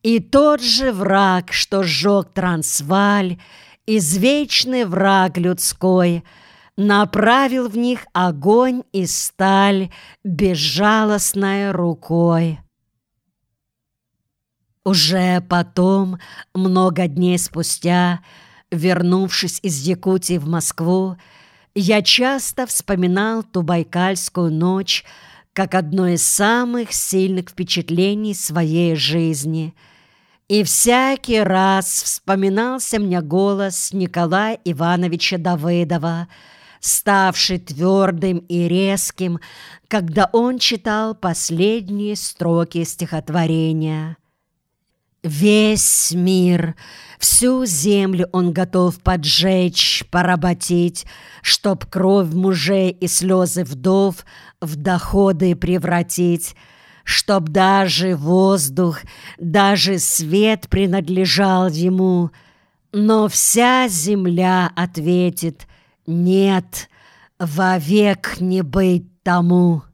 И тот же враг, что сжег Трансваль, извечный враг людской, направил в них огонь и сталь безжалостной рукой. Уже потом, много дней спустя, вернувшись из Якутии в Москву, я часто вспоминал ту байкальскую ночь как одно из самых сильных впечатлений своей жизни. И всякий раз вспоминался мне голос Николая Ивановича Давыдова, ставший твердым и резким, когда он читал последние строки стихотворения. Весь мир, всю землю он готов поджечь, поработить, чтоб кровь мужей и слезы вдов в доходы превратить, чтоб даже воздух, даже свет принадлежал ему. Но вся земля ответит: нет, вовек не быть тому.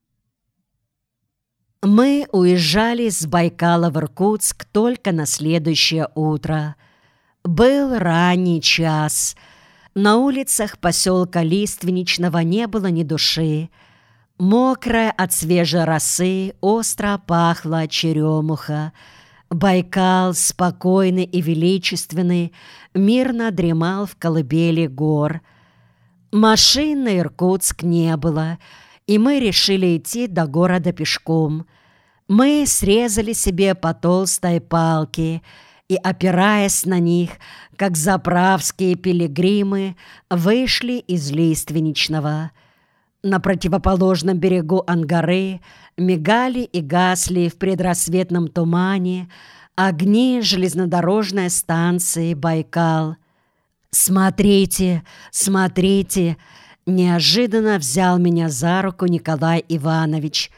Мы уезжали с Байкала в Иркутск только на следующее утро. Был ранний час. На улицах поселка Лиственничного не было ни души. Мокрая от свежей росы остро пахла черемуха. Байкал, спокойный и величественный, мирно дремал в колыбели гор. Машин на Иркутск не было, и мы решили идти до города пешком. Мы срезали себе по толстой палке и, опираясь на них, как заправские пилигримы, вышли из Лиственничного. На противоположном берегу Ангары мигали и гасли в предрассветном тумане огни железнодорожной станции «Байкал». «Смотрите, смотрите!» Неожиданно взял меня за руку Николай Иванович.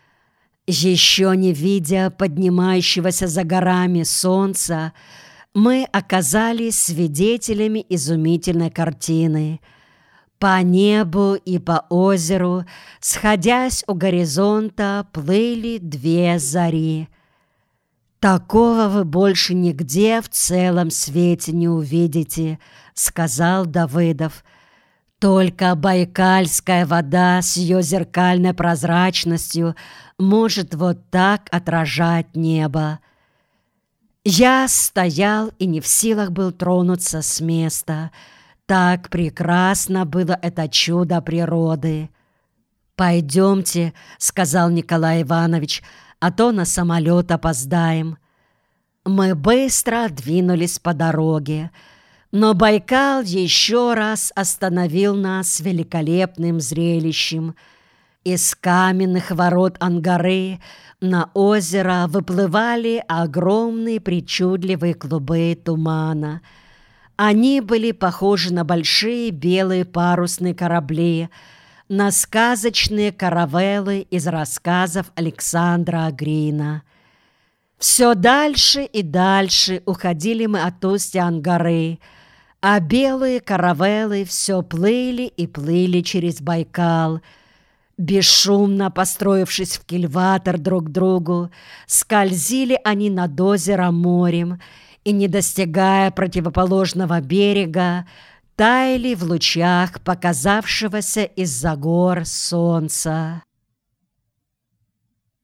Еще не видя поднимающегося за горами солнца, мы оказались свидетелями изумительной картины. По небу и по озеру, сходясь у горизонта, плыли две зари. «Такого вы больше нигде в целом свете не увидите», — сказал Давыдов. «Только байкальская вода с ее зеркальной прозрачностью может вот так отражать небо». Я стоял и не в силах был тронуться с места. Так прекрасно было это чудо природы. «Пойдемте», — сказал Николай Иванович, — «а то на самолет опоздаем». Мы быстро двинулись по дороге. Но Байкал еще раз остановил нас великолепным зрелищем. Из каменных ворот Ангары на озеро выплывали огромные причудливые клубы тумана. Они были похожи на большие белые парусные корабли, на сказочные каравеллы из рассказов Александра Грина. Все дальше и дальше уходили мы от устья Ангары, а белые каравеллы все плыли и плыли через Байкал. Бесшумно построившись в кильватор друг к другу, скользили они над озером морем и, не достигая противоположного берега, таяли в лучах показавшегося из-за гор солнца.